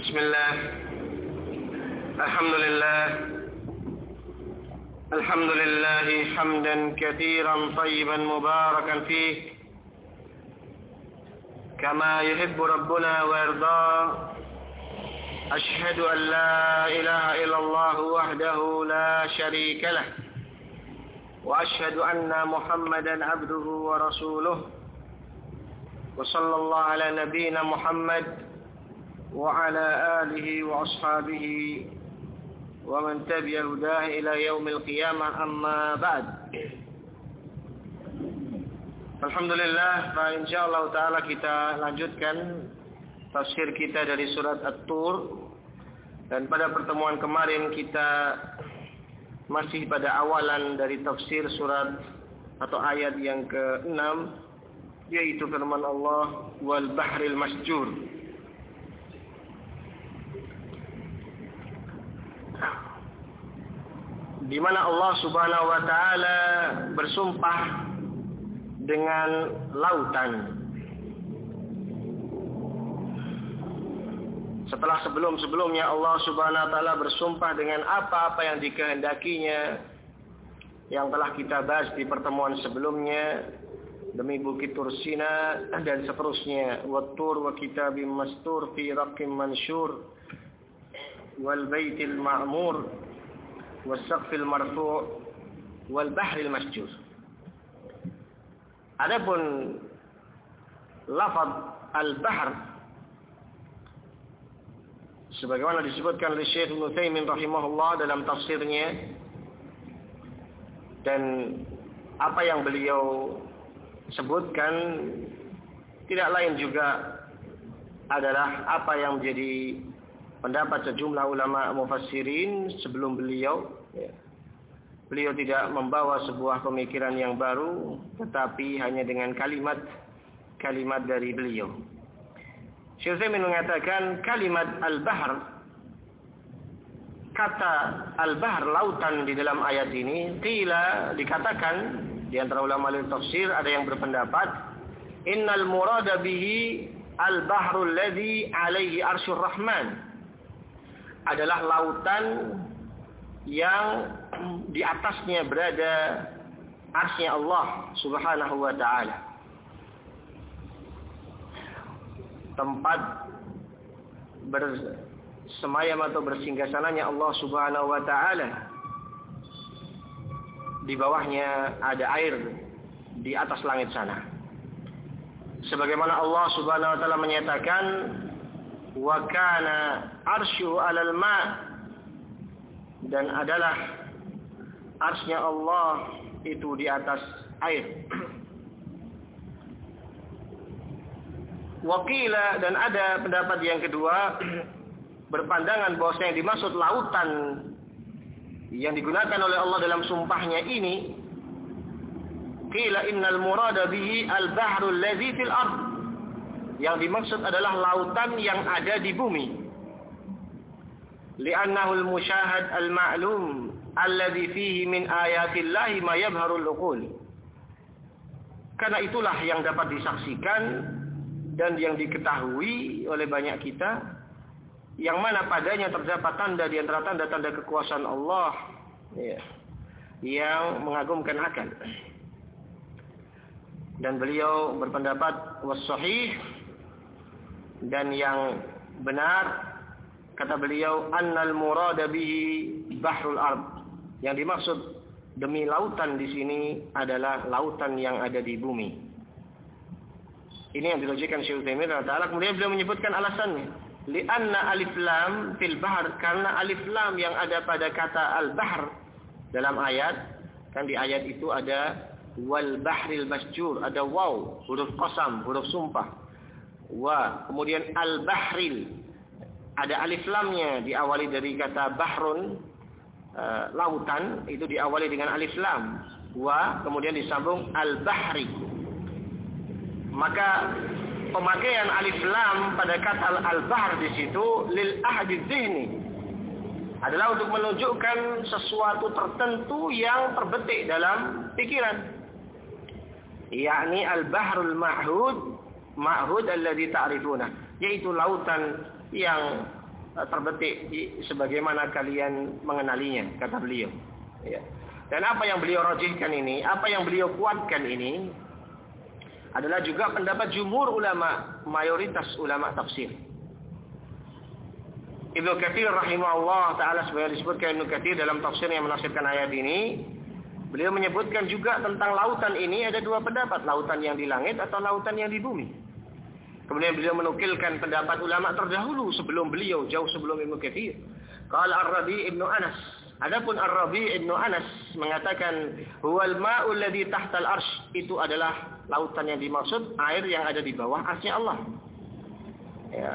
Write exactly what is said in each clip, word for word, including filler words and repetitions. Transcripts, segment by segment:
Bismillah. Alhamdulillah. Alhamdulillah hamdan katsiran tayyiban mubarakan fih. Kama yuhibbu rabbuna wa yarda. Ashhadu an la ilaha illallah wahdahu la syarika lah. Wa ashhadu anna Muhammadan abduhu wa rasuluh. Wa sallallahu ala nabiyyina Muhammad wa ala alihi wa ashabihi wa man tabi'a hudahu ila yaumil qiyamah, amma ba'd. Alhamdulillah, fa insyaallah taala kita lanjutkan tafsir kita dari surat At-Tur. Dan pada pertemuan kemarin kita masih pada awalan dari tafsir surat atau ayat yang keenam, yaitu firman Allah wal bahril masjur. Di mana Allah Subhanahu wa taala bersumpah dengan lautan. Setelah sebelum-sebelumnya Allah Subhanahu wa taala bersumpah dengan apa-apa yang dikehendakinya, yang telah kita bahas di pertemuan sebelumnya, demi Bukit Tursina dan seterusnya, wat-tur wa kitabim mastur fi raqqim mansyur wal baitil ma'mur was-saqfil marfu' wal bahril masjur. Adapun lafaz al-bahr sebagaimana disebutkan oleh Syekh Ibnu Utsaimin rahimahullah dalam tafsirnya, dan apa yang beliau sebutkan tidak lain juga adalah apa yang menjadi pendapat sejumlah ulama mufassirin sebelum beliau. Ya. Beliau tidak membawa sebuah pemikiran yang baru, tetapi hanya dengan kalimat-kalimat dari beliau. Syekh Utsaimin mengatakan kalimat al-bahr, kata al-bahr lautan di dalam ayat ini, qila dikatakan di antara ulama tafsir ada yang berpendapat innal murada bihi al-bahrul ladzi alaihi arsyur rahman, adalah lautan yang di atasnya berada arsy Allah Subhanahu wa taala, tempat bersemayam atau bersinggasananya Allah Subhanahu wa taala. Di bawahnya ada air di atas langit sana. Sebagaimana Allah Subhanahu wa taala menyatakan wa kana arsyu 'alal ma', dan adalah arsy-nya Allah itu di atas air. Wakila, dan ada pendapat yang kedua berpandangan bahwa yang dimaksud lautan yang digunakan oleh Allah dalam sumpahnya ini, qila innal murada bihi al-bahrul ladzi fil ard, yang dimaksud adalah lautan yang ada di bumi. Li'annahu al-musyahad al-ma'lum alladzi fihi min ayatillahi ma yabharul uqul. Karena itulah yang dapat disaksikan dan yang diketahui oleh banyak kita, yang mana padanya terdapat tanda di antara tanda-tanda kekuasaan Allah, ya, yang mengagumkan akal. Dan beliau berpendapat was-sahih, dan yang benar kata beliau annal murada bihi bahrul ard, yang dimaksud demi lautan di sini adalah lautan yang ada di bumi. Ini yang dilogikan Syekh Utsaimin radhiyallahu. Kemudian beliau menyebutkan alasannya, li'anna alif lam fil bahr, karena alif lam yang ada pada kata al-bahr dalam ayat, kan di ayat itu ada wal bahril masjur, ada waw, huruf qasam, huruf sumpah. Wa, kemudian al-bahril, ada alif lamnya, diawali dari kata bahrun, uh, lautan, itu diawali dengan alif lam. Wa, kemudian disambung al-bahri. Maka pemakaian alif lam pada kata al-bahr di situ lil ahdi dzihni, adalah untuk menunjukkan sesuatu tertentu yang terbetik dalam pikiran. Yakni al-bahrul ma'hud, ma'hud alladhi ta'rifuna, yaitu lautan yang terbetik sebagaimana kalian mengenalinya, kata beliau. Ya. Dan apa yang beliau rajihkan ini, apa yang beliau kuatkan ini adalah juga pendapat jumhur ulama, mayoritas ulama tafsir. Ibnu Katsir rahimahullah taala sebenarnya disebutkan Ibnu Katsir dalam tafsir yang menafsirkan ayat ini, beliau menyebutkan juga tentang lautan ini ada dua pendapat, lautan yang di langit atau lautan yang di bumi. Kemudian beliau menukilkan pendapat ulama terdahulu sebelum beliau, jauh sebelum Ibnu Katsir. Qala Ar-Rabi' Ibnu Anas. Adapun Ar-Rabi' Ibnu Anas mengatakan huwal ma'ul ladzi tahtal arsy, itu adalah lautan yang dimaksud air yang ada di bawah arsy Allah. Ya.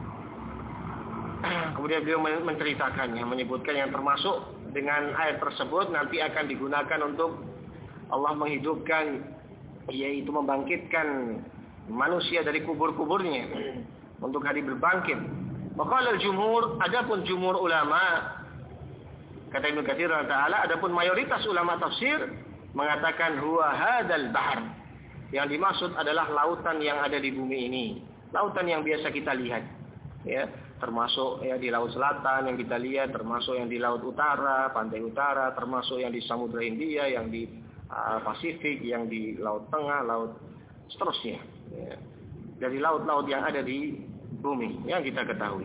Kemudian beliau menceritakannya, menyebutkan yang termasuk dengan air tersebut nanti akan digunakan untuk Allah menghidupkan, yaitu membangkitkan manusia dari kubur-kuburnya untuk hari berbangkit. Maka al-jumhur, adapun jumhur ulama, kata Ibnu Katsir taala, adapun mayoritas ulama tafsir mengatakan huwa hadzal bahr. Yang dimaksud adalah lautan yang ada di bumi ini, lautan yang biasa kita lihat. Ya, termasuk ya di laut selatan yang kita lihat, termasuk yang di laut utara, pantai utara, termasuk yang di Samudra Hindia, yang di uh, Pasifik, yang di laut tengah, laut seterusnya. Ya. Dari laut-laut yang ada di bumi yang kita ketahui.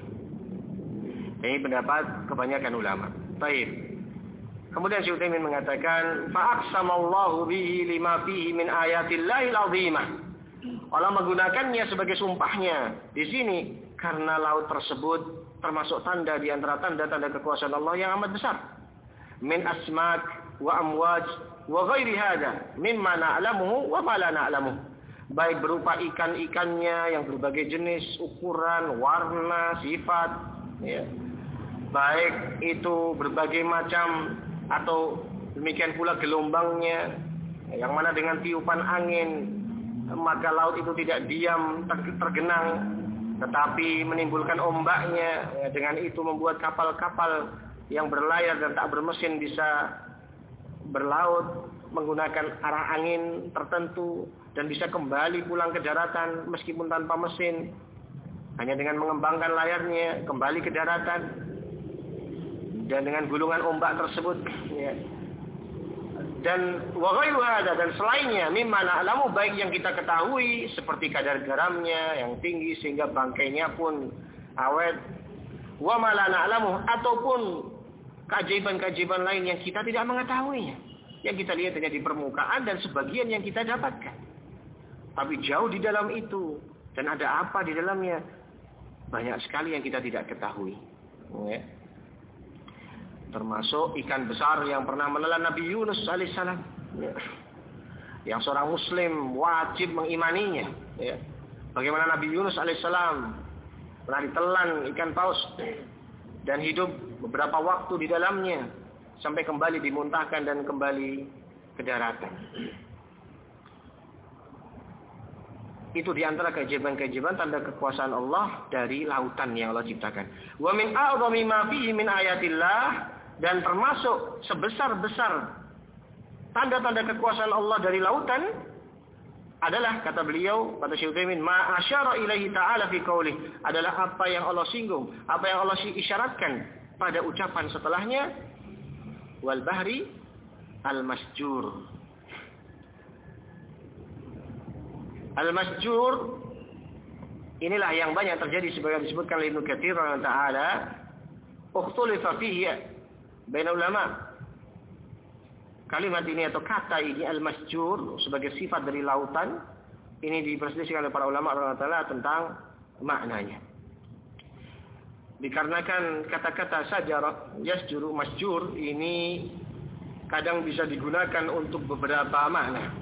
Ini pendapat kebanyakan ulama. Baik. Kemudian Syekh Utsaimin mengatakan, fa'aqsamallahu bihi lima fihi min ayatillahil azimah. Allah menggunakannya sebagai sumpahnya di sini karena laut tersebut termasuk tanda di antara tanda-tanda kekuasaan Allah yang amat besar. Min asmak wa amwaj wa ghairi hadza mimma na'lamuhu wa ma la na'lamuhu. Baik berupa ikan-ikannya yang berbagai jenis, ukuran, warna, sifat, ya. Baik itu berbagai macam atau demikian pula gelombangnya, yang mana dengan tiupan angin maka laut itu tidak diam tergenang, tetapi menimbulkan ombaknya, ya, dengan itu membuat kapal-kapal yang berlayar dan tak bermesin bisa berlaut menggunakan arah angin tertentu dan bisa kembali pulang ke daratan meskipun tanpa mesin, hanya dengan mengembangkan layarnya kembali ke daratan dan dengan gulungan ombak tersebut, ya. Dan wa ghairu hada, dan selainnya mimma na'lamu, baik yang kita ketahui seperti kadar garamnya yang tinggi sehingga bangkainya pun awet, wa ma la na'lamu, ataupun keajaiban-keajaiban lain yang kita tidak mengetahuinya, yang kita lihat hanya di permukaan dan sebagian yang kita dapatkan. Tapi jauh di dalam itu, dan ada apa di dalamnya, banyak sekali yang kita tidak ketahui, ya. Termasuk ikan besar yang pernah menelan Nabi Yunus alaihissalam, ya. Yang seorang muslim wajib mengimaninya, ya. Bagaimana Nabi Yunus alaihissalam pernah ditelan ikan paus dan hidup beberapa waktu di dalamnya sampai kembali dimuntahkan dan kembali ke daratan. Itu diantara keajaiban-keajaiban tanda kekuasaan Allah dari lautan yang Allah ciptakan. Wa min a'zami ma fihi min ayatillah, dan termasuk sebesar-besar tanda-tanda kekuasaan Allah dari lautan adalah, kata beliau, kata Syekh Utsaimin, ma asyara ilaihi ta'ala fi qaulih, adalah apa yang Allah singgung, apa yang Allah isyaratkan pada ucapan setelahnya, wal bahri al masjur. Al masjur inilah yang banyak terjadi sebagaimana disebutkan oleh Ibnu Katsir taala, ukhtulifa fihi bain ulama. Kalimat ini atau kata ini al-masjur sebagai sifat dari lautan ini diperselisihkan oleh para ulama taala tentang maknanya. Dikarenakan kata-kata sajarah yasjuru masjur ini kadang bisa digunakan untuk beberapa makna.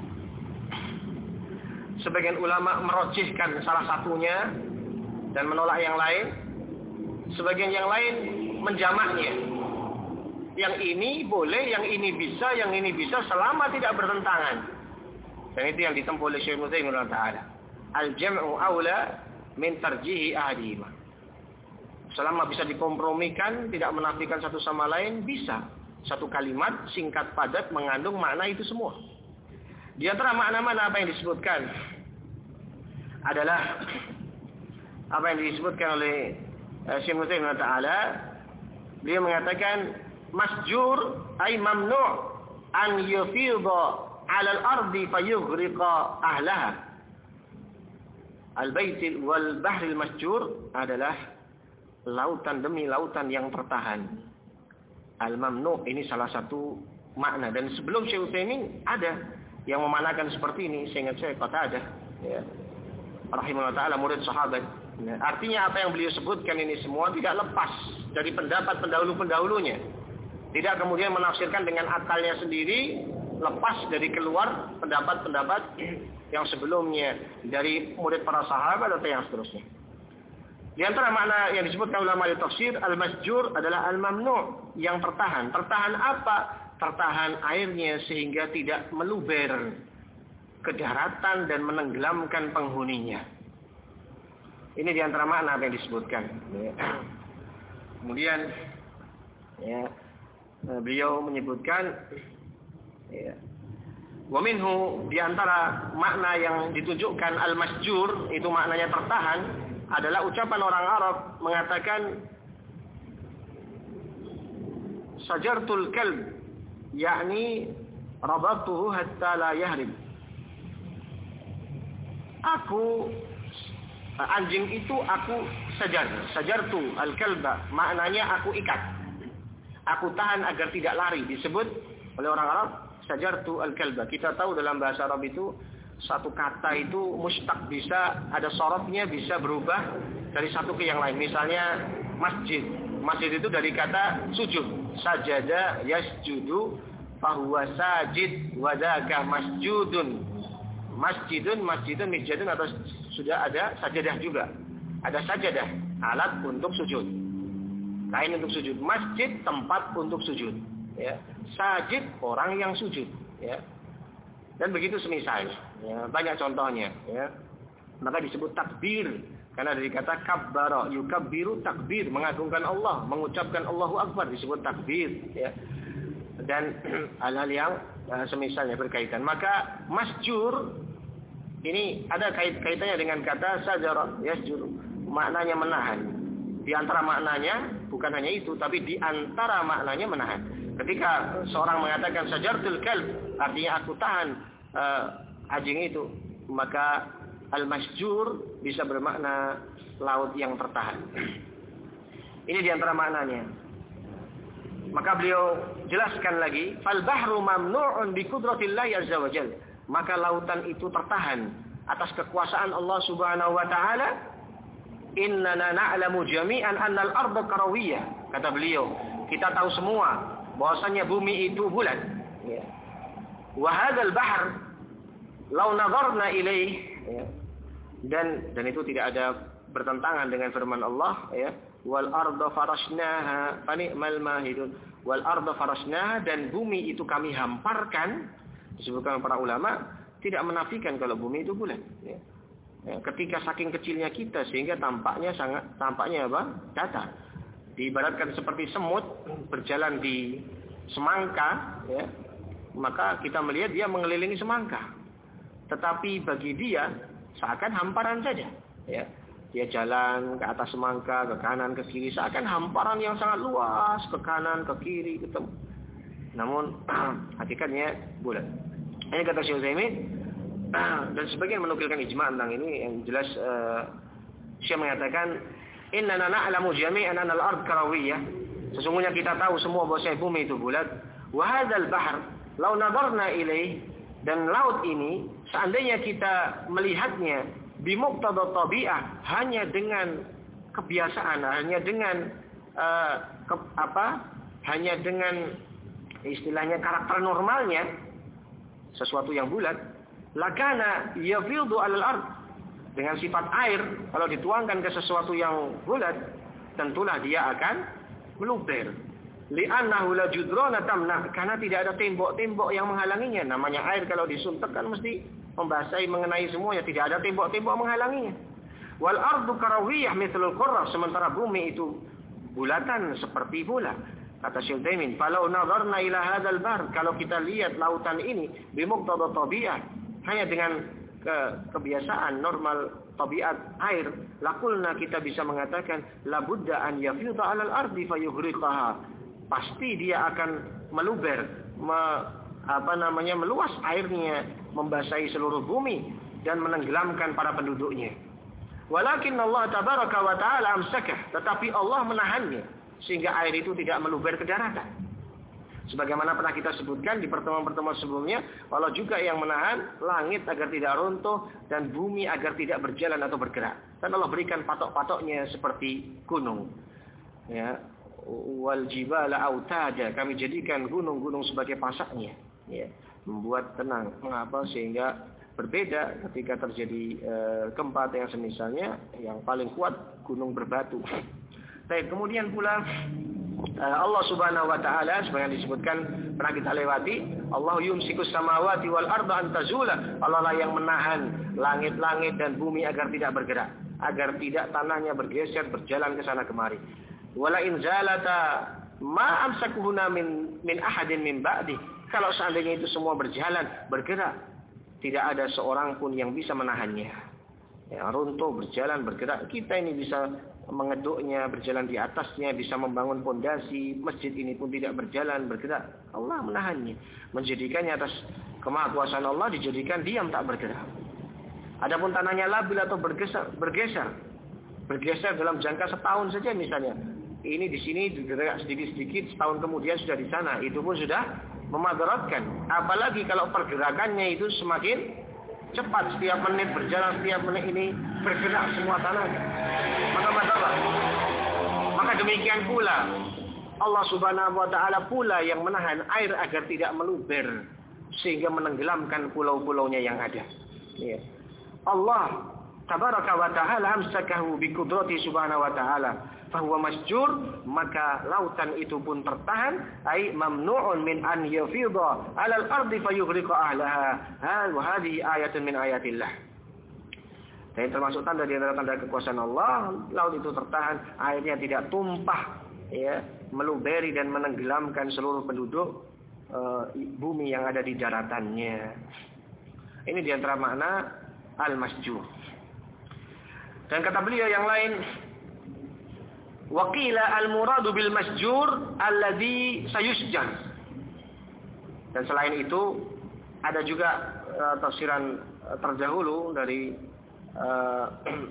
Sebagian ulama merojihkan salah satunya dan menolak yang lain. Sebagian yang lain menjamaknya. Yang ini boleh, yang ini bisa, yang ini bisa selama tidak bertentangan. Dan itu yang ditempuh oleh Syekh Utsaimin taala. Al-jam'u aula min tarjihi ahadihima. Selama bisa dikompromikan, tidak menafikan satu sama lain, bisa. Satu kalimat singkat padat mengandung makna itu semua. Di antara makna-makna apa yang disebutkan adalah apa yang disebutkan oleh Syekh Muhammad Ta'ala, beliau mengatakan masjur ay mamnu' an yufidha 'ala al-ardi fayughriqa ahlaha. Al-baitil wal bahril masjur adalah lautan demi lautan yang tertahan. Al-mamnu' ini salah satu makna, dan sebelum Syekh Utsaimin ada yang memanakan seperti ini. Saya ingat saya kata ada ya, rahimahullah ta'ala, murid sahabat. Nah, artinya apa yang beliau sebutkan ini semua tidak lepas dari pendapat pendahulu-pendahulunya. Tidak kemudian menafsirkan dengan akalnya sendiri, lepas dari keluar pendapat-pendapat yang sebelumnya dari murid para sahabat atau yang seterusnya. Di antara makna yang disebutkan ulama di tafsir, al-masjur adalah al-mamnu', yang tertahan. Tertahan apa? Tertahan airnya sehingga tidak meluber ke daratan dan menenggelamkan penghuninya. Ini di antara makna yang disebutkan. Kemudian ya, beliau menyebutkan ya, wa minhu, di antara makna yang ditunjukkan al-masjur itu maknanya tertahan adalah ucapan orang Arab mengatakan sajartul kalb, yakni rabatuhu hatta la yahrib. Aku anjing itu aku sajar, sajartu al-kalba, maknanya aku ikat, aku tahan agar tidak lari. Disebut oleh orang Arab sajartu al-kalba. Kita tahu dalam bahasa Arab itu satu kata itu mustaq, bisa ada sorotnya, bisa berubah dari satu ke yang lain. Misalnya masjid, masjid itu dari kata sujud, sajada yasjudu fahuwa sajid wadaka masjudun. Masjidun, masjidun, misjadun, atau sudah ada sajadah juga. Ada sajadah, alat untuk sujud, kain untuk sujud. Masjid, tempat untuk sujud. Ya. Sajid, orang yang sujud. Ya. Dan begitu semisal. Ya. Banyak contohnya. Ya. Maka disebut takbir, karena dari kata kabbara, yukabbiru takbir, mengagungkan Allah, mengucapkan Allahu Akbar, disebut takbir. Ya. Dan hal-hal yang uh, semisalnya berkaitan. Maka masjur ini ada kait-kaitannya dengan kata sajara yasjur, maknanya menahan. Di antara maknanya bukan hanya itu, tapi di antara maknanya menahan. Ketika seorang mengatakan sajartul kalb, artinya aku tahan uh, anjing itu, maka al-masjur bisa bermakna laut yang tertahan. Ini di antara maknanya. Maka beliau jelaskan lagi, fal bahru mamnu'un bi qudratillahi azza wa jalla. Maka lautan itu tertahan atas kekuasaan Allah Subhanahu wa taala. Innana na'lamu jami'an annal arda karawiyah. Kata beliau, kita tahu semua bahwasanya bumi itu bulat. Ya. Wa hadzal bahr law nadharna ilaih, ya. Dan dan itu tidak ada bertentangan dengan firman Allah, ya. Wal arda farashnaha fani'mal mahidun. Wal arda farashnaha, dan bumi itu kami hamparkan. Disebutkan para ulama tidak menafikan kalau bumi itu bulat. Ya. Ya, ketika saking kecilnya kita sehingga tampaknya sangat tampaknya apa? Datar. Diibaratkan seperti semut berjalan di semangka, ya. Maka kita melihat dia mengelilingi semangka. Tetapi bagi dia seakan hamparan saja. Ya. Dia jalan ke atas semangka, ke kanan, ke kiri, seakan hamparan yang sangat luas, ke kanan, ke kiri, ketemu. Namun hakikatnya bulat. Ini kata Syekh Utsaimin, dan sebagian menukilkan ijma' tentang ini. Yang jelas uh, Syekh mengatakan, innana na'lamu jami'an anal ard karawiyah. Sesungguhnya kita tahu semua bahwa bumi itu bulat. Wa hadzal bahr law nadarna ilaih, dan laut ini seandainya kita melihatnya bimuqtada tabi'ah, hanya dengan kebiasaan, hanya dengan uh, ke, apa? hanya dengan istilahnya karakter normalnya, sesuatu yang bulat, lakana yafidhu 'alal ard, dengan sifat air kalau dituangkan ke sesuatu yang bulat, tentulah dia akan meluber. Li'annahu la judrana tamna, karena tidak ada tembok-tembok yang menghalanginya. Namanya air kalau disuntik kan mesti membasahi, mengenai semuanya, tidak ada tembok-tembok menghalanginya. Wal ardu karawiyah mithlul qurrah, sementara bumi itu bulatan seperti bola. Kata Syekh Utsaimin, "Falau nadharna ila hadzal bahr", kalau kita lihat lautan ini bimuqtada tabi'ah, hanya dengan ke, kebiasaan normal tabiat air, laqulna kita bisa mengatakan labudda an yafidha 'alal ardi fayughriqaha. Pasti dia akan meluber, me, apa namanya meluas airnya, membasahi seluruh bumi dan menenggelamkan para penduduknya. Walakin Allah tabaraka wa taala amsakah, tetapi Allah menahannya sehingga air itu tidak meluber ke daratan. Sebagaimana pernah kita sebutkan di pertemuan-pertemuan sebelumnya, Allah juga yang menahan langit agar tidak runtuh dan bumi agar tidak berjalan atau bergerak. Dan Allah berikan patok-patoknya seperti gunung. Ya, wal jibala autada, kami jadikan gunung-gunung sebagai pasaknya. Ya, membuat tenang. Mengapa? Sehingga berbeda ketika terjadi e, gempa yang semisalnya, yang paling kuat gunung berbatu. Baik, kemudian pula Allah Subhanahu wa taala seperti yang disebutkan pernah kita lewati, Allah yumsikus samawati wal arda an tazula. Allah lah yang menahan langit-langit dan bumi agar tidak bergerak, agar tidak tanahnya bergeser berjalan ke sana kemari. Wala in zalata ma amsakuhuna min min ahadin min ba'di. Kalau seandainya itu semua berjalan, bergerak, tidak ada seorang pun yang bisa menahannya. Ya, runtuh, berjalan, bergerak, kita ini bisa mengeduknya, berjalan di atasnya, bisa membangun pondasi, masjid ini pun tidak berjalan, bergerak. Allah menahannya, menjadikannya atas kemahakuasaan Allah, dijadikan diam tak bergerak. Adapun tanahnya labil atau bergeser, bergeser, bergeser dalam jangka setahun saja misalnya. Ini di sini bergerak sedikit-sedikit, setahun kemudian sudah di sana, itu pun sudah memadaratkan. Apalagi kalau pergerakannya itu semakin cepat, setiap menit berjalan, setiap menit ini bergerak semua tanah. Maka masalah. Maka demikian pula Allah Subhanahu wa taala pula yang menahan air agar tidak meluber sehingga menenggelamkan pulau-pulaunya yang ada. Ya. Allah tabaraka wa taala amsakahu bi qudrati subhanahu wa taala fahuwa masjur, maka lautan itu pun tertahan, ai mamnu'un min an yafidha 'alal ardi fayughriqa ahlaha. Wa hadhihi ayatun min ayatillah. Dan termasuk tanda di antara tanda kekuasaan Allah, laut itu tertahan, airnya tidak tumpah, ya, meluberi dan menenggelamkan seluruh penduduk e, bumi yang ada di daratannya. Ini di antara makna al-masjur. Dan kata beliau yang lain, waqila al-muradu bil masjur alladhi sayusjan. Dan selain itu ada juga uh, tafsiran uh, terdahulu dari uh,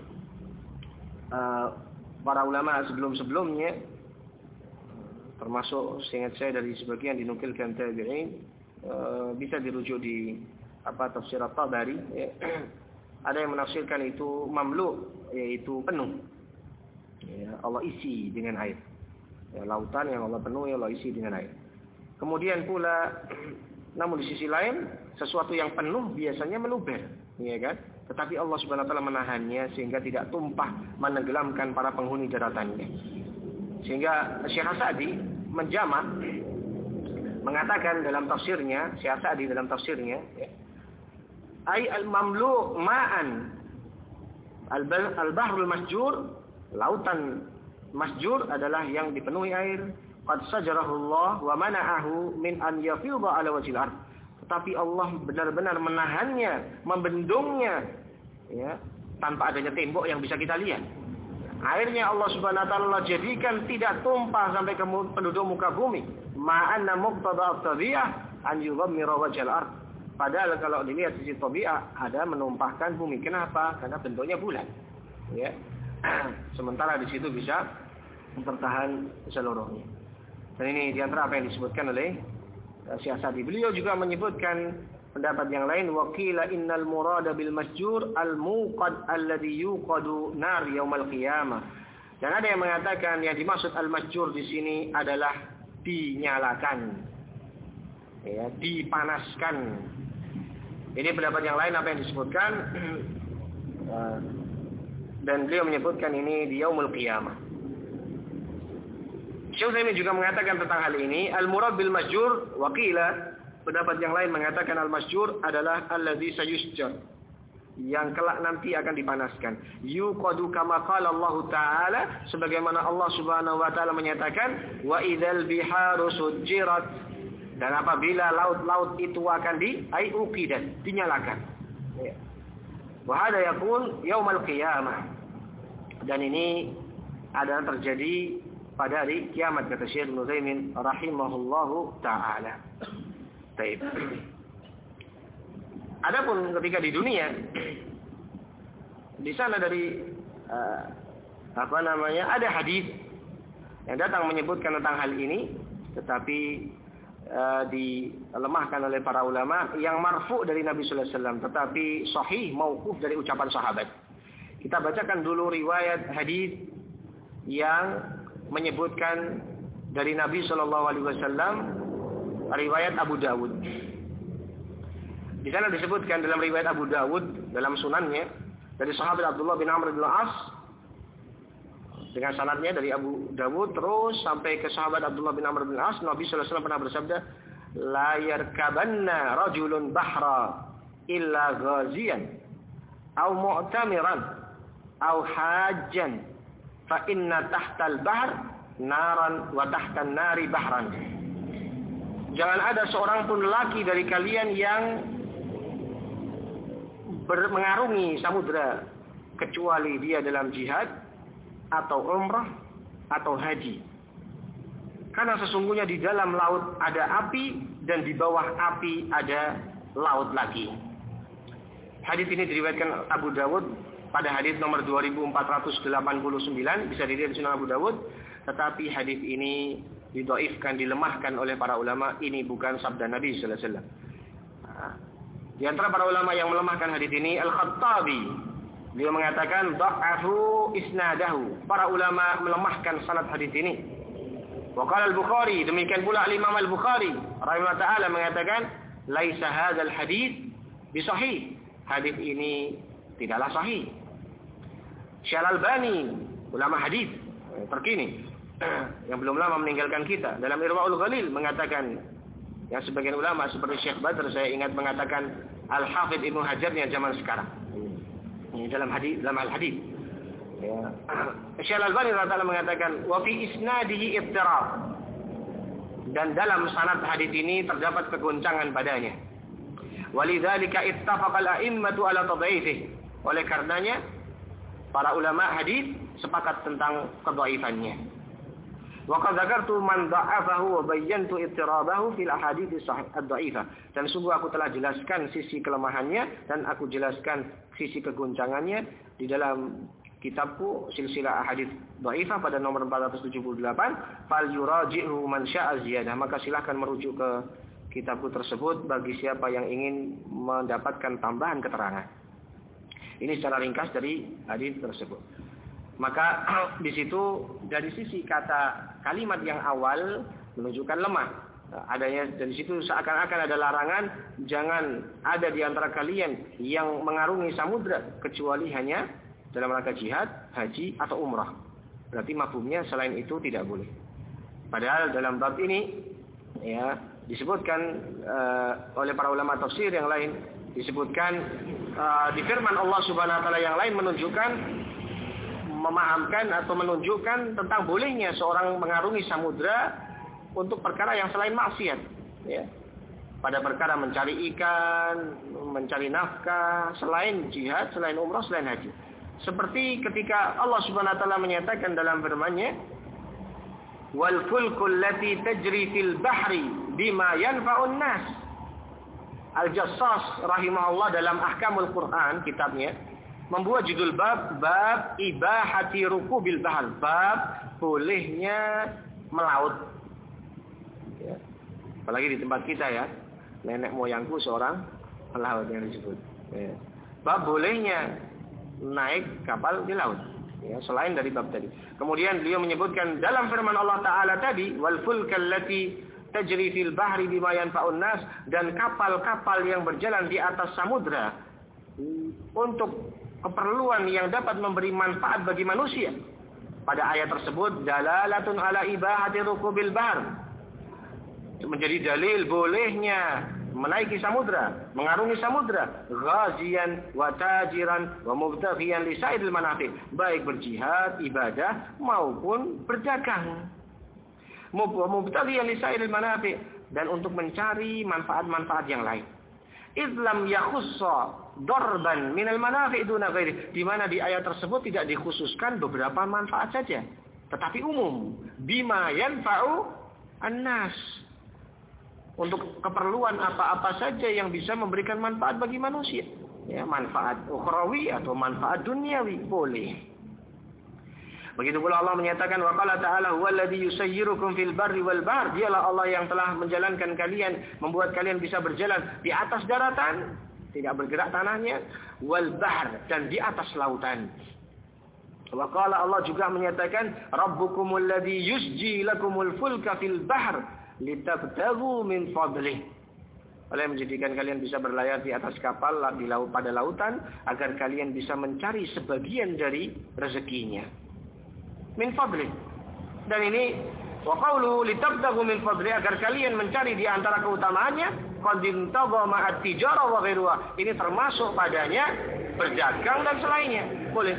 uh, para ulama sebelum-sebelumnya, termasuk seingat saya dari sebagian dinukilkan tabi'in, uh, bisa dirujuk di apa tafsir At-Tabari, ya. Ada yang menafsirkan itu mamlu, yaitu penuh. Ya, Allah isi dengan air. Ya, lautan yang Allah penuhi, Allah isi dengan air. Kemudian pula, namun di sisi lain, sesuatu yang penuh biasanya meluber, ya kan? Tetapi Allah Subhanahu wa taala menahannya sehingga tidak tumpah menenggelamkan para penghuni daratannya. Sehingga Syekh As-Sa'di menjamak mengatakan dalam tafsirnya, Syekh As-Sa'di dalam tafsirnya, ya, ai al-mamlu' ma'an al-bahrul masjur, lautan masjur adalah yang dipenuhi air. Qad sajarahullah wa mana'ahu min an yafidha 'ala wajhil ard. Tetapi Allah benar-benar menahannya, membendungnya, ya, tanpa adanya tembok yang bisa kita lihat. Airnya Allah Subhanahu wa taala jadikan tidak tumpah sampai ke penduduk muka bumi. Ma'anna muqtada at-tabi'ah an yughammira wajhal ard. Padahal kalau dilihat sisi tabi'ah ada menumpahkan bumi. Kenapa? Karena bentuknya bulat. Ya. Sementara di situ bisa mempertahan seluruhnya. Dan ini di antara apa yang disebutkan oleh Syekh As-Sa'di. Beliau juga menyebutkan pendapat yang lain, waqila innal murada bil masjur al muqad alladhi yuqadu nar yaumal qiyamah. Dan ada yang mengatakan yang dimaksud al masjur di sini adalah dinyalakan. Ya, dipanaskan. Ini pendapat yang lain apa yang disebutkan, dan beliau menyebutkan ini di yaumul qiyamah. Syekh Utsaimin juga mengatakan tentang hal ini, al-murad bil masjur waqila, pendapat yang lain mengatakan al-masjur adalah alladzi sayusjar, yang kelak nanti akan dipanaskan. Yuqadu kama qala Allah taala, sebagaimana Allah Subhanahu wa taala menyatakan, wa idzal biharu sujjirat, dan apabila laut-laut itu akan di ai uqidat, dinyalakan. Ya. Wa hada yakun yaumal qiyamah. Dan ini adalah terjadi pada hari kiamat, kata Syekh Ibnu Utsaimin rahimahullahu taala. Baik. Adapun ketika di dunia, di sana dari uh, apa namanya ada hadis yang datang menyebutkan tentang hal ini, tetapi uh, dilemahkan oleh para ulama, yang marfu dari Nabi sallallahu alaihi wasallam, tetapi sahih mauquf dari ucapan sahabat. Kita bacakan dulu riwayat hadis yang menyebutkan dari Nabi sallallahu alaihi wasallam, riwayat Abu Dawud. Di sana disebutkan dalam riwayat Abu Dawud dalam sunannya dari sahabat Abdullah bin Amr bin Al-As, dengan sanadnya dari Abu Dawud terus sampai ke sahabat Abdullah bin Amr bin Al-As, Nabi sallallahu alaihi wasallam pernah bersabda, la yarkabanna rajulun bahra illa ghaziyan aw mu'tamiran aw hajjan fa inna tahtal bahr naran wa tahtan nari bahran. Jangan ada seorang pun lelaki dari kalian yang mengarungi samudra kecuali dia dalam jihad atau umrah atau haji. Karena sesungguhnya di dalam laut ada api dan di bawah api ada laut lagi. Hadis ini diriwayatkan Abu Dawud pada hadis nomor dua ribu empat ratus delapan puluh sembilan, bisa dilihat di Sunan Abu Dawud, tetapi hadis ini didhaifkan, dilemahkan oleh para ulama. Ini bukan sabda Nabi sallallahu alaihi wasallam. Di antara para ulama yang melemahkan hadis ini Al-Khattabi, beliau mengatakan dha'afu isnadahu. Para ulama melemahkan sanad hadis ini. Wa qala Al-Bukhari, demikian pula Imam Al-Bukhari rahimahullah taala mengatakan laisa hadzal hadits bisahih. Hadis ini tidaklah sahih. Syekh Al-Albani, ulama hadis terkini yang belum lama meninggalkan kita, dalam Irwaul Ghalil mengatakan, yang sebagian ulama seperti Syekh Badr saya ingat mengatakan Al-Hafidh Ibnu Hajarnya zaman sekarang. Ini dalam hadis, dalam al-hadis. Ya. Syekh Al-Albani radhiyallahu mengatakan wa fi isnadihi ittirab. Dan dalam sanad hadis ini terdapat kegoncangan padanya. Walidzalika ittafaqa al-a'immatu ala tad'ifih. Oleh karenanya para ulama hadis sepakat tentang kedhaifannya. Wa qad dzakartu man dha'afahu wa bayyantu ittirabahu fil ahadits sahih ad-dha'ifah. Dan sungguh aku telah jelaskan sisi kelemahannya dan aku jelaskan sisi kegoncangannya di dalam kitabku Silsilah Ahadits Dha'ifah pada nomor empat ratus tujuh puluh delapan. Fal yuraji'hu man syaa ziyadah. Maka silakan merujuk ke kitabku tersebut bagi siapa yang ingin mendapatkan tambahan keterangan. Ini secara ringkas dari hadis tersebut. Maka di situ dari sisi kata kalimat yang awal menunjukkan lemah. Adanya dari situ seakan-akan ada larangan, jangan ada di antara kalian yang mengarungi samudra kecuali hanya dalam rangka jihad, haji atau umrah. Berarti mafhumnya selain itu tidak boleh. Padahal dalam bab ini ya disebutkan uh, oleh para ulama tafsir yang lain, disebutkan uh, di firman Allah Subhanahu wa taala yang lain menunjukkan, memahamkan atau menunjukkan tentang bolehnya seorang mengarungi samudra untuk perkara yang selain maksiat, ya. Pada perkara mencari ikan, mencari nafkah, selain jihad, selain umrah, selain haji. Seperti ketika Allah Subhanahu wa taala menyatakan dalam firman-Nya, "Wal fulkul lati tajri fil bahri bima yanfa'un nas." Al-Jassas rahimahullah dalam Ahkamul Quran kitabnya membuat judul bab bab ibahati rukubil bahr, bab bolehnya melaut. Ya. Apalagi di tempat kita ya, nenek moyangku seorang pelaut yang disebut. Ya. Bab bolehnya naik kapal di laut. Ya, selain dari bab tadi. Kemudian beliau menyebutkan dalam firman Allah Taala tadi, wal fulkal lati tajri fil bahri bima yanfa'un nas, dan kapal-kapal yang berjalan di atas samudra untuk keperluan yang dapat memberi manfaat bagi manusia. Pada ayat tersebut dalalatun ala ibahati rukubil bahr, menjadi dalil bolehnya menaiki samudra, mengarungi samudra, ghaziyan wa tajiran wa mubtaghiyan li sa'iril manafi', baik berjihad, ibadah maupun berdagang. Mubtaghiyan li sa'iril manafi', dan untuk mencari manfaat-manfaat yang lain. Islam yakhussa darban minal manafi' duna ghairi, di mana di ayat tersebut tidak dikhususkan beberapa manfaat saja, tetapi umum. Bima yanfa'u annas, untuk keperluan apa-apa saja yang bisa memberikan manfaat bagi manusia. Ya, manfaat ukhrawi atau manfaat duniawi boleh. Begitu pula Allah menyatakan wa qala ta'ala huwallazi yusayyirukum fil barri wal bahr, dialah Allah yang telah menjalankan kalian, membuat kalian bisa berjalan di atas daratan, tidak bergerak tanahnya, wal bahr, dan di atas lautan. Wa qala Allah juga menyatakan rabbukumul ladzi yusji lakumul fulka fil bahr litabtaghu min fadlih, Allah yang menjadikan kalian bisa berlayar di atas kapal di laut pada lautan agar kalian bisa mencari sebagian dari rezekinya. Min fadli. Dan ini wa qawlu litabtaghu min fadli, agar kalian mencari di antara keutamaannya, qad intagha ma'at tijara wa ghairuha, ini termasuk padanya berdagang dan selainnya. Boleh.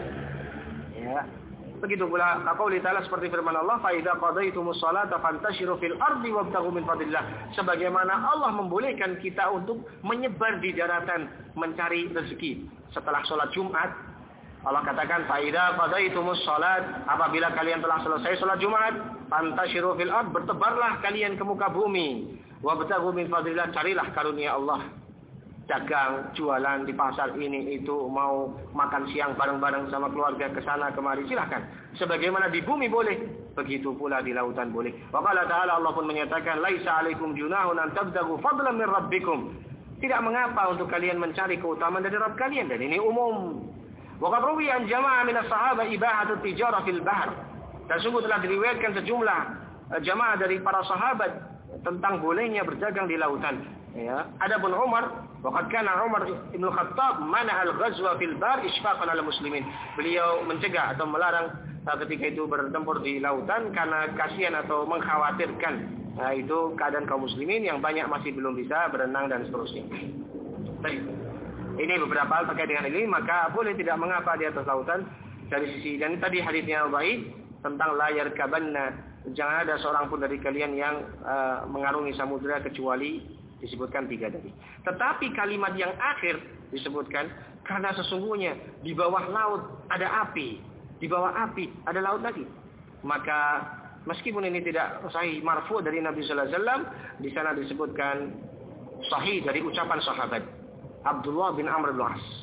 Ya. Begitu pula qauli ta'ala seperti firman Allah, fa idza qadaitumus salata fantashiru fil ardi wabtaghu min fadlillah, sebagaimana Allah membolehkan kita untuk menyebar di daratan mencari rezeki. Setelah sholat Jumat, Allah katakan fa idza qadaitumus salat, apabila kalian telah selesai salat Jumat, fantashiru fil ard, bertebarlah kalian ke muka bumi, wabtaghu min fadlillah, carilah karunia Allah. Dagang, jualan di pasar ini itu, mau makan siang bareng-bareng sama keluarga ke sana kemari, silahkan. Sebagaimana di bumi boleh, begitu pula di lautan boleh. Wa qala ta'ala, Allah pun menyatakan laisa 'alaikum junahun an tabtaghu fadlan min rabbikum, tidak mengapa untuk kalian mencari keutamaan dari Rabb kalian, dan ini umum. Wa qad ruwiya an jama'ah min as-sahabah ibahatu tijara fil bahr, dan sungguh telah diriwayatkan sejumlah jamaah dari para sahabat tentang bolehnya berdagang di lautan. Ya, adapun Umar, waqad kana Umar Ibn Khattab mana al-ghazwa fil bahr isfaqan 'ala muslimin, beliau mencegah atau melarang ketika itu bertempur di lautan karena kasihan atau mengkhawatirkan nah, itu keadaan kaum muslimin yang banyak masih belum bisa berenang dan seterusnya. Baik. Ini beberapa hal terkait dengan ini, maka boleh tidak mengapa di atas lautan dari sisi. Dan tadi hadisnya baik tentang layar kabanna, jangan ada seorang pun dari kalian yang uh, mengarungi samudera kecuali disebutkan tiga tadi. Tetapi kalimat yang akhir disebutkan karena sesungguhnya di bawah laut ada api, di bawah api ada laut lagi. Maka meskipun ini tidak sahih marfu dari Nabi sallallahu alaihi wasallam, di sana disebutkan sahih dari ucapan sahabat Abdullah bin Amr bin As.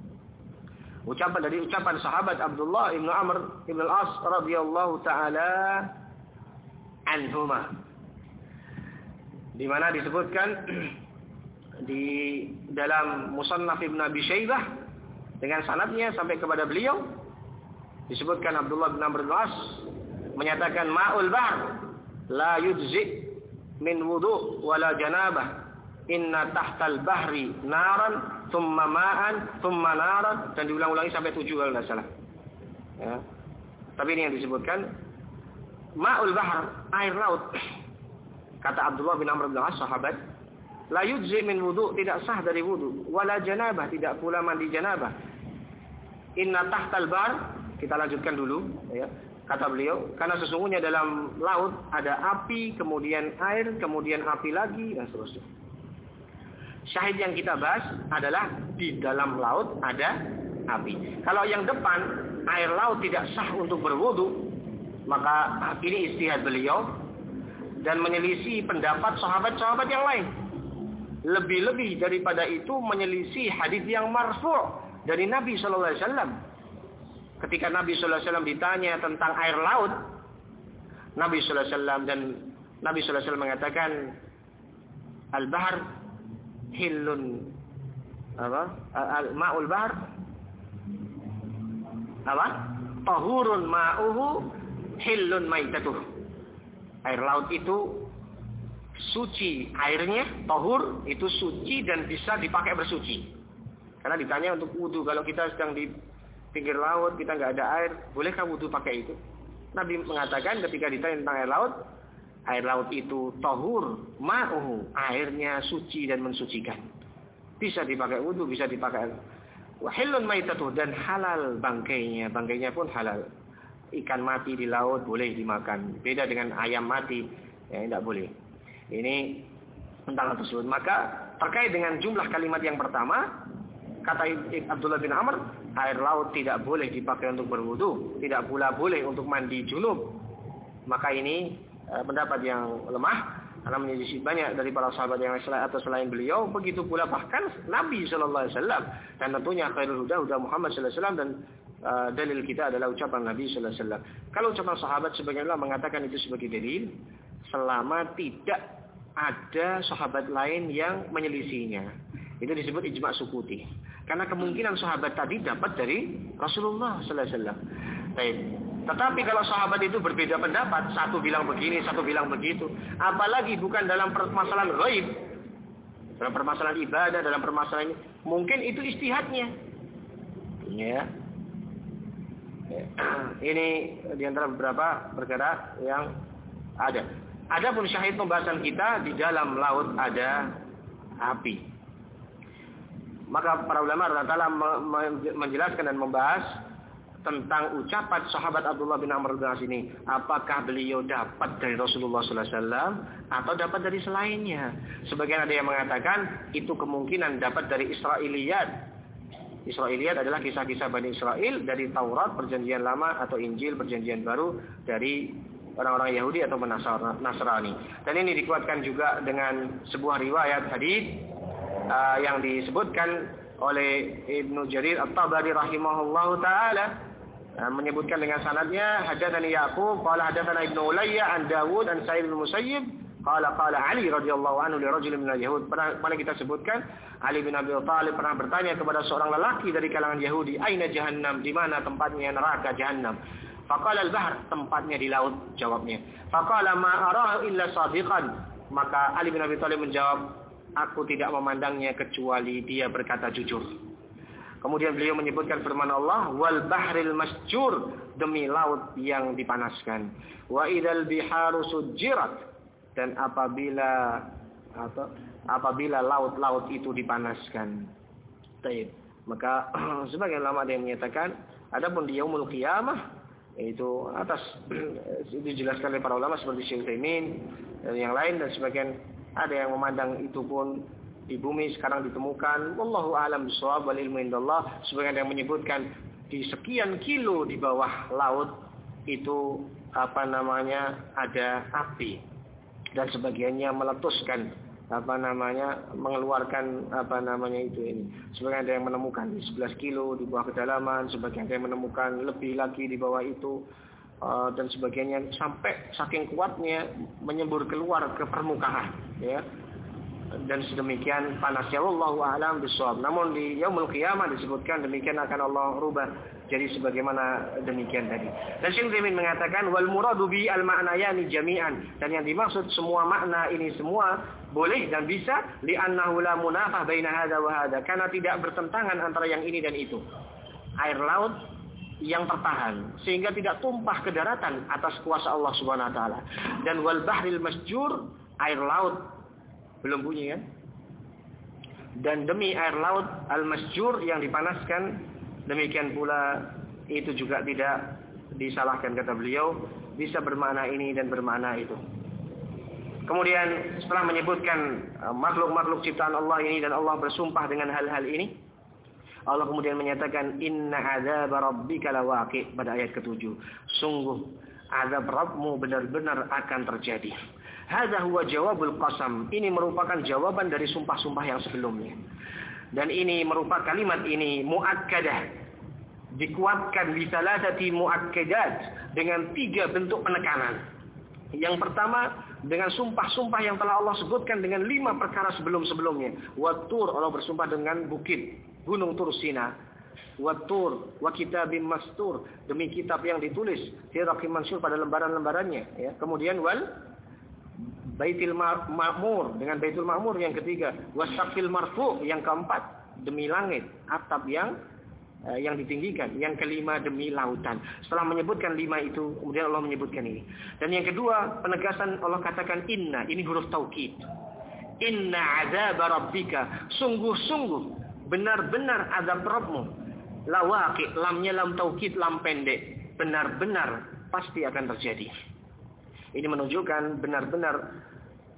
Ucapan dari ucapan sahabat Abdullah bin Amr bin As radhiyallahu taala anhuma, di mana disebutkan di dalam Musannaf Ibn Abi Syaibah dengan sanadnya sampai kepada beliau, disebutkan Abdullah bin Amr bin As menyatakan ma'ul bahr la yujzi min wudu wala janabah, inna tahtal bahri naran thumma ma'an thumma naran, dan diulang-ulangi sampai tujuh kalau tidak salah. Ya. Tapi ini yang disebutkan ma'ul bahr, air laut. Kata Abdullah bin Amr bin As sahabat, la yujzi min wudu, tidak sah dari wudu, wala janabah, tidak pula mandi janabah. Inna tahtal bahr, kita lanjutkan dulu ya. Kata beliau, karena sesungguhnya dalam laut ada api, kemudian air, kemudian api lagi dan seterusnya. Syahid yang kita bahas adalah di dalam laut ada api. Kalau yang depan air laut tidak sah untuk berwudu, maka ini ijtihad beliau dan menyelisih pendapat sahabat-sahabat yang lain. Lebih-lebih daripada itu menyelisih hadis yang marfu' dari Nabi sallallahu alaihi wasallam. Ketika Nabi sallallahu alaihi wasallam ditanya tentang air laut, Nabi sallallahu alaihi wasallam dan Nabi sallallahu alaihi wasallam mengatakan al-bahr hillun apa? Al-ma'ul bahr apa? Tahurun ma'uhu hillun maitatuh. Air laut itu suci airnya, tahur itu suci dan bisa dipakai bersuci. Karena ditanya untuk wudu, kalau kita sedang di pinggir laut, kita nggak ada air, bolehkah wudu pakai itu? Nabi mengatakan ketika ditanya tentang air laut, air laut itu tahur ma'uhu, airnya suci dan mensucikan. Bisa dipakai wudu, bisa dipakai wa hillun maitatuh, dan halal bangkainya, bangkainya pun halal. Ikan mati di laut boleh dimakan. Beda dengan ayam mati, ya tidak boleh. Ini tentang hal tersebut. Maka terkait dengan jumlah kalimat yang pertama, kata Abdullah bin Amr, air laut tidak boleh dipakai untuk berwudu, tidak pula boleh untuk mandi junub. Maka ini e, pendapat yang lemah, karena menyelisih banyak dari para sahabat yang selain atau selain beliau. Begitu pula bahkan Nabi Shallallahu Alaihi Wasallam, dan tentunya khairul huda huda Muhammad Shallallahu Alaihi Wasallam, dan uh, dalil kita adalah ucapan Nabi Shallallahu Alaihi Wasallam. Kalau ucapan sahabat sebagian ulama mengatakan itu sebagai dalil, selama tidak ada sahabat lain yang menyelisihinya. Itu disebut ijma' sukuti. Karena kemungkinan sahabat tadi dapat dari Rasulullah Sallallahu Alaihi Wasallam. Baik. Tetapi kalau sahabat itu berbeda pendapat, satu bilang begini, satu bilang begitu, apalagi bukan dalam permasalahan ghaib, dalam permasalahan ibadah, dalam permasalahan ini, mungkin itu ijtihadnya. Ya. Ini diantara beberapa perkara yang ada. Adapun syahid pembahasan kita, di dalam laut ada api. Maka para ulama rata-rata menjelaskan dan membahas tentang ucapan sahabat Abdullah bin Amr bin As ini, apakah beliau dapat dari Rasulullah Sallallahu Alaihi Wasallam atau dapat dari selainnya. Sebagian ada yang mengatakan itu kemungkinan dapat dari Israiliyat. Israiliyat adalah kisah-kisah Bani Israel dari Taurat Perjanjian Lama atau Injil Perjanjian Baru dari orang-orang Yahudi atau Nasrani. Dan ini dikuatkan juga dengan sebuah riwayat hadis uh, yang disebutkan oleh Ibnu Jarir At-Tabari rahimahullahu taala, uh, menyebutkan dengan sanadnya, hadatsani Yaqub qala hadatsana Ibnu Ulayya an Dawud an Sa'id bin Musayyib qala qala Ali radhiyallahu anhu li rajulin minal Yahud. Pernah, pernah kita sebutkan Ali bin Abi Thalib pernah bertanya kepada seorang lelaki dari kalangan Yahudi, aina jahannam, di mana tempatnya neraka jahannam? Faqala al-bahr, tempatnya di laut, jawabnya. Faqala ma arahu illa sadiqan, maka Ali bin Abi Thalib menjawab, aku tidak memandangnya kecuali dia berkata jujur. Kemudian beliau menyebutkan firman Allah, wal bahril masjur, demi laut yang dipanaskan. Wa idzal biharu sujirat, dan apabila atau apabila laut-laut itu dipanaskan. Baik. Maka sebagian ulama ada yang menyatakan adapun di yaumul qiyamah, itu atas dijelaskan oleh para ulama seperti Syekh Utsaimin dan yang lain, dan sebagian ada yang memandang itu pun di bumi sekarang ditemukan. Wallahu a'lam bishawab, wal ilmu indallah. Sebagian yang menyebutkan di sekian kilo di bawah laut itu apa namanya ada api, dan sebagiannya meletuskan apa namanya mengeluarkan apa namanya itu ini. Sebagian ada yang menemukan di sebelas kilo di bawah kedalaman, sebagian ada yang menemukan lebih lagi di bawah itu, uh, dan sebagiannya sampai saking kuatnya menyembur keluar ke permukaan, ya. Dan sedemikian panasnya, wallahu a'lam bishawab. Namun di yaumul qiyamah disebutkan demikian akan Allah rubah jadi sebagaimana demikian tadi. Dan Syekh Utsaimin mengatakan wal muradu bi al ma'nayani jami'an, dan yang dimaksud semua makna ini semua boleh dan bisa, li'annahu la munafah baina hadza wa hadza, karena tidak bertentangan antara yang ini dan itu. Air laut yang tertahan sehingga tidak tumpah ke daratan atas kuasa Allah Subhanahu wa taala. Dan wal bahril masjur, air laut belum bunyi kan? Dan demi air laut al-masjur yang dipanaskan, demikian pula itu juga tidak disalahkan kata beliau, bisa bermakna ini dan bermakna itu. Kemudian setelah menyebutkan makhluk-makhluk ciptaan Allah ini dan Allah bersumpah dengan hal-hal ini, Allah kemudian menyatakan inna adzab rabbika lawaqi' pada ayat ketujuh. Sungguh azab Rabbmu benar-benar akan terjadi. Hadza huwa jawabul qasam. Ini merupakan jawaban dari sumpah-sumpah yang sebelumnya. Dan ini merupakan kalimat ini muakkadah, dikuatkan bi salasati muakkadat, dengan tiga bentuk penekanan. Yang pertama dengan sumpah-sumpah yang telah Allah sebutkan dengan lima perkara sebelum-sebelumnya. Wat-tur, Allah bersumpah dengan bukit Gunung Tur Sina. Wat-tur wa kitabim mastur, demi kitab yang ditulis fi raqim mansur pada lembaran-lembarannya, ya. Kemudian wal Baitul Ma'mur, dengan Baitul Ma'mur yang ketiga, wasaqfil marfu yang keempat, demi langit, atap yang uh, yang ditinggikan, yang kelima demi lautan. Setelah menyebutkan lima itu, kemudian Allah menyebutkan ini. Dan yang kedua, penegasan Allah katakan inna, ini huruf taukid. Inna azab rabbika, sungguh-sungguh benar-benar azab Rabbmu. Lawaqi, lamnya lam taukid, lam pendek, benar-benar pasti akan terjadi. Ini menunjukkan benar-benar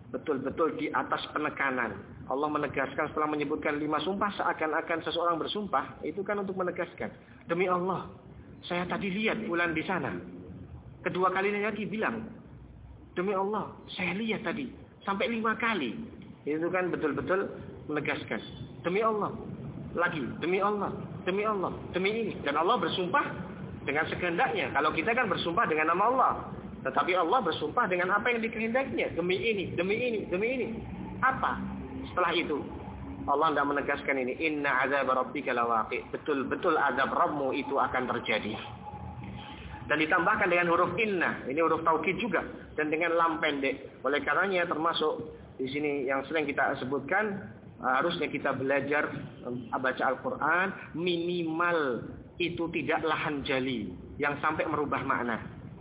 betul-betul di atas penekanan. Allah menegaskan setelah menyebutkan lima sumpah seakan-akan seseorang bersumpah, itu kan untuk menegaskan. Demi Allah, saya tadi lihat bulan di sana. Kedua kalinya lagi bilang, demi Allah, saya lihat tadi. Sampai lima kali. Itu kan betul-betul menegaskan. Demi Allah. Lagi, demi Allah. Demi Allah. Demi ini. Dan Allah bersumpah dengan sekehendaknya. Kalau kita kan bersumpah dengan nama Allah. Tetapi Allah bersumpah dengan apa yang dikehendakinya. Demi ini, demi ini, demi ini. Apa? Setelah itu, Allah tidak menegaskan ini. Inna azab rabbika lawaqi. Betul-betul azab Rabbmu itu akan terjadi. Dan ditambahkan dengan huruf inna. Ini huruf taukid juga. Dan dengan lam pendek. Oleh karenanya termasuk di sini yang sering kita sebutkan. Harusnya kita belajar baca Al-Quran. Minimal itu tidak lahan jali. Yang sampai merubah makna.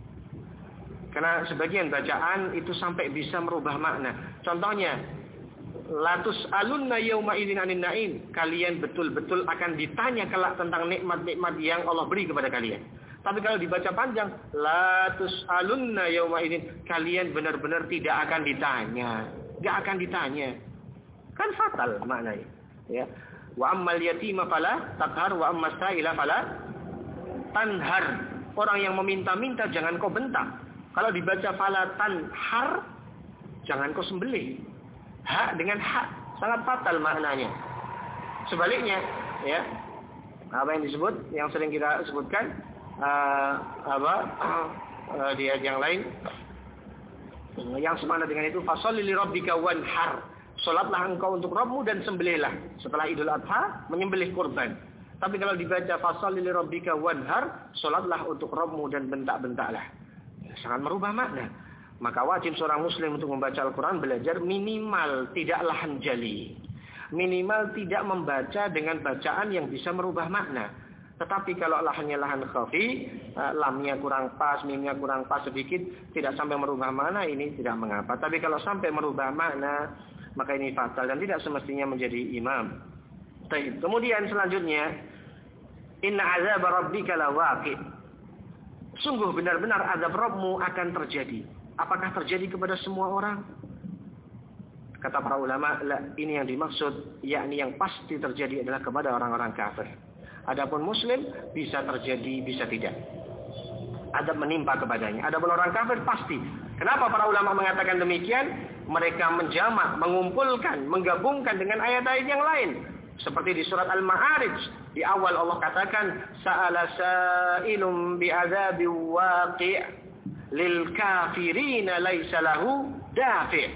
Karena sebagian bacaan itu sampai bisa merubah makna. Contohnya. Latus alunna yauma idzin anin na'im. Kalian betul-betul akan ditanya kelak tentang nikmat-nikmat yang Allah beri kepada kalian. Tapi kalau dibaca panjang, la tus'alunna yauma idzin, kalian benar-benar tidak akan ditanya. Enggak akan ditanya. Kan fatal maknanya, ya. Wa ammal yatima fala taqhar wa ammas sa'ila fala tanhar. Orang yang meminta-minta jangan kau bentak. Kalau dibaca fala tanhar, jangan kau sembelih. Hak dengan hak sangat fatal maknanya. Sebaliknya, ya. Apa yang disebut yang sering kita sebutkan Uh, apa uh, di ayat yang lain yang semana dengan itu fasholli li rabbika wanhar, salatlah engkau untuk Rabbmu dan sembelihlah. Setelah Idul Adha menyembelih kurban. Tapi kalau dibaca fasholli li rabbika wanhar, salatlah untuk Rabbmu dan bentak-bentaklah, sangat merubah makna. Maka wajib seorang muslim untuk membaca Al-Quran belajar minimal tidak lahan jali, minimal tidak membaca dengan bacaan yang bisa merubah makna. Tetapi kalau lahannya lahan khafi, lamnya kurang pas, mimnya kurang pas sedikit, tidak sampai merubah makna, ini tidak mengapa. Tapi kalau sampai merubah makna, maka ini fatal dan tidak semestinya menjadi imam. Kemudian selanjutnya, inna azab rabbika lawaqi. Sungguh benar-benar azab Rabbmu akan terjadi. Apakah terjadi kepada semua orang? Kata para ulama, ini yang dimaksud, yakni yang pasti terjadi adalah kepada orang-orang kafir. Adapun muslim bisa terjadi, bisa tidak. Adab menimpa kepadanya. Adapun orang kafir pasti. Kenapa para ulama mengatakan demikian? Mereka menjamak, mengumpulkan, menggabungkan dengan ayat-ayat yang lain. Seperti di surat Al-Ma'arij. Di awal Allah katakan, Sa'ala sa'ilum bi'adzabi waqi' lil kafirina laisa lahu dafi'.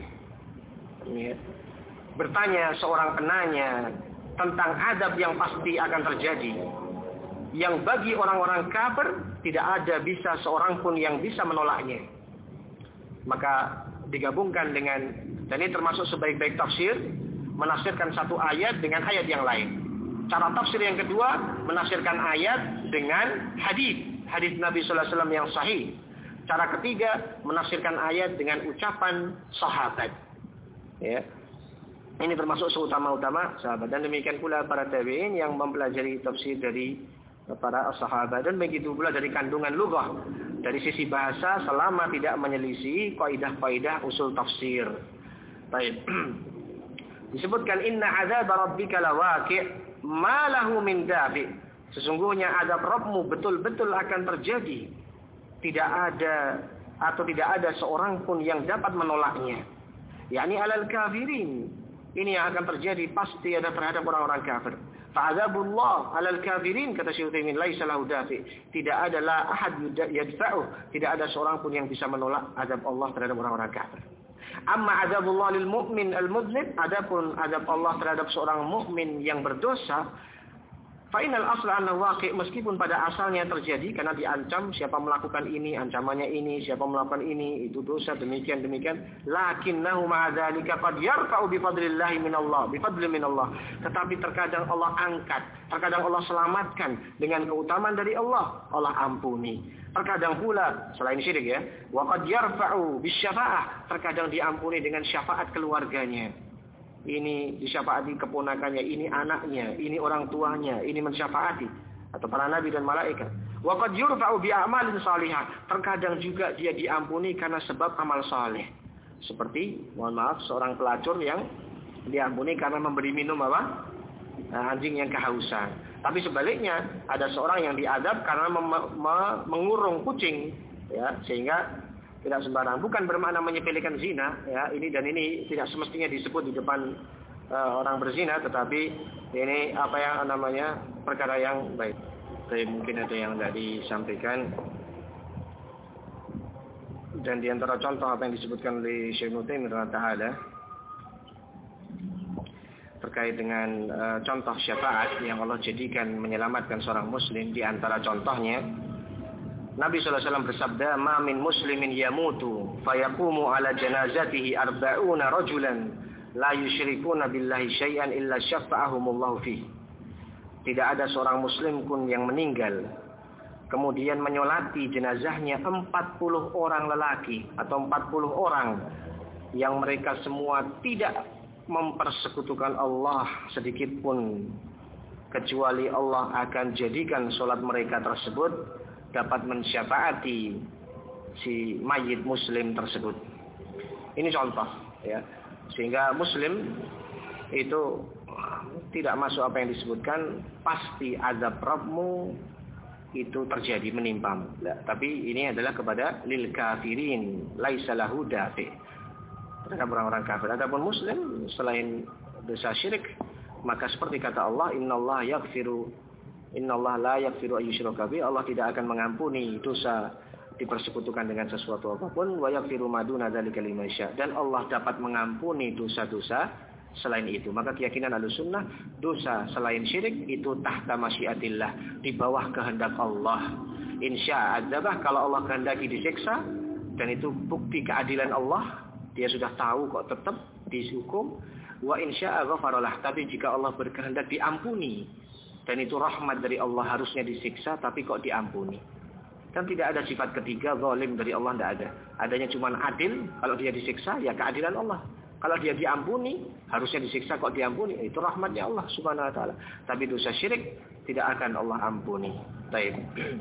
Bertanya seorang penanya tentang azab yang pasti akan terjadi, yang bagi orang-orang kafir tidak ada bisa seorang pun yang bisa menolaknya. Maka digabungkan dengan, dan ini termasuk sebaik-baik tafsir, menafsirkan satu ayat dengan ayat yang lain. Cara tafsir yang kedua, menafsirkan ayat dengan hadis, hadis Nabi sallallahu alaihi wasallam yang sahih. Cara ketiga, menafsirkan ayat dengan ucapan sahabat. Ya. Ini termasuk seutama-utama sahabat. Dan demikian pula para tabi'in yang mempelajari tafsir dari para sahabat. Dan begitu pula dari kandungan lughah. Dari sisi bahasa selama tidak menyelisih kaidah-kaidah usul tafsir. Baik. Disebutkan inna azab rabbika lawaqi' ma lahu min dafi'. Sesungguhnya azab Rabbmu betul-betul akan terjadi. Tidak ada atau tidak ada seorang pun yang dapat menolaknya. Yakni alal kafirin. Ini yang akan terjadi pasti ada terhadap orang-orang kafir. Fa'adzabullah 'alal kafirin, kata Syekh Utsaimin, laisa lahu dafi. Tidak ada la ahad yadfa'u, tidak ada seorang pun yang bisa menolak azab Allah terhadap orang-orang kafir. Amma azabullah lil mu'min al-mudhnib, adapun azab Allah terhadap seorang mukmin yang berdosa, fa innal asla annahu waqi', meskipun pada asalnya terjadi karena diancam siapa melakukan ini, ancamannya ini, siapa melakukan ini, itu dosa demikian demikian, lakinnahu ma'a dzalika qad yarfa'u bi fadlillahi minallah, bi fadli minallah. Tetapi terkadang Allah angkat, terkadang Allah selamatkan dengan keutamaan dari Allah, Allah ampuni. Terkadang pula selain syirik ya, wa qad yarfa'u bisyafa'ah, terkadang diampuni dengan syafaat keluarganya. Ini disyafaati keponakannya, ini anaknya, ini orang tuanya, ini mensyafaati atau para nabi dan malaikat. Wa qad yurfa'u bi a'malin salihah, terkadang juga dia diampuni karena sebab amal saleh. Seperti, mohon maaf, seorang pelacur yang diampuni karena memberi minum apa? Nah, anjing yang kehausan. Tapi sebaliknya, ada seorang yang diadab karena mem- mem- mengurung kucing, ya, sehingga tidak sembarang. Bukan bermakna menyepelekan zina, ya, ini dan ini tidak semestinya disebut di depan uh, orang berzina, tetapi ini apa yang namanya perkara yang baik. Tapi mungkin ada yang tidak disampaikan. Dan di antara contoh apa yang disebutkan oleh Syekh Ibnu Taimiyah Ta'ala terkait dengan uh, contoh syafaat yang Allah jadikan menyelamatkan seorang muslim, di antara contohnya Nabi sallallahu alaihi wasallam bersabda, "Ma min muslimin yamutu fayaqumu ala janazatihi arba'una rajulan la yusyrikuna billahi syai'an illa syafa'ahumullahu fihi." Tidak ada seorang muslim pun yang meninggal kemudian menyolati jenazahnya empat puluh orang lelaki atau empat puluh orang yang mereka semua tidak mempersekutukan Allah sedikit pun, kecuali Allah akan jadikan sholat mereka tersebut dapat mensyafaati si mayit muslim tersebut. Ini contoh, ya, sehingga muslim itu tidak masuk apa yang disebutkan pasti azab Rabbmu itu terjadi menimpamu. Nah, tapi ini adalah kepada lil kafirin laisa lahu dafi. Terhadap orang-orang kafir. Adapun muslim selain dosa syirik, maka seperti kata Allah, innallaha yaghfiru innallaha la yaghfiru ayyushraka bihi, Allah tidak akan mengampuni dosa dipersekutukan dengan sesuatu apapun, wa yaghfiru ma duna dzalika liman yasha, dan Allah dapat mengampuni dosa-dosa selain itu. Maka keyakinan Ahlussunnah, dosa selain syirik itu tahta masyiatillah, di bawah kehendak Allah. Insya adzabah, kalau Allah kehendaki disiksa, dan itu bukti keadilan Allah, dia sudah tahu kok tetap dihukum. Wa insya ghafaralah, tapi jika Allah berkehendak diampuni, dan itu rahmat dari Allah, harusnya disiksa tapi kok diampuni. Dan tidak ada sifat ketiga zalim dari Allah, tidak ada. Adanya cuma adil, kalau dia disiksa ya keadilan Allah. Kalau dia diampuni, harusnya disiksa kok diampuni, itu rahmatnya Allah Subhanahu wa taala. Tapi dosa syirik tidak akan Allah ampuni. Baik.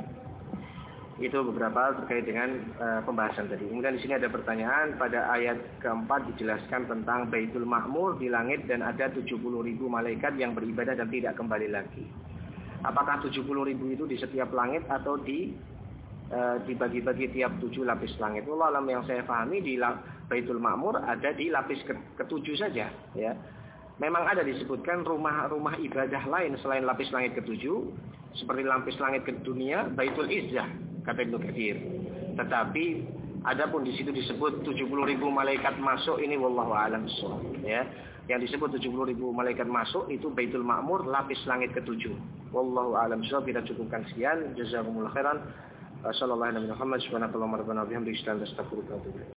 Itu beberapa terkait dengan uh, pembahasan tadi. Kemudian di sini ada pertanyaan, pada ayat keempat dijelaskan tentang Baitul Ma'mur di langit dan ada tujuh puluh ribu malaikat yang beribadah dan tidak kembali lagi. Apakah tujuh puluh ribu itu di setiap langit atau di uh, dibagi-bagi tiap tujuh lapis langit? Allah alam, yang saya pahami di Baitul Ma'mur ada di lapis ke ketujuh saja, ya. Memang ada disebutkan rumah-rumah ibadah lain selain lapis langit ketujuh, seperti lapis langit ke dunia, Baitul Izzah, kata Ibnu Katsir. Tetapi adapun di situ disebut tujuh puluh ribu malaikat masuk, ini wallahu a'lam bissawab, ya. Yang disebut tujuh puluh ribu malaikat masuk itu Baitul Ma'mur, lapis langit ketujuh. Wallahu a'lam bissawab. Kita cukupkan sekian. Jazakumullah khairan. Sallallahu alaihi wa sallam. Subhanakallahumma rabbana wa bihamdika asyhadu an la ilaha illa anta astaghfiruka wa atubu ilaik.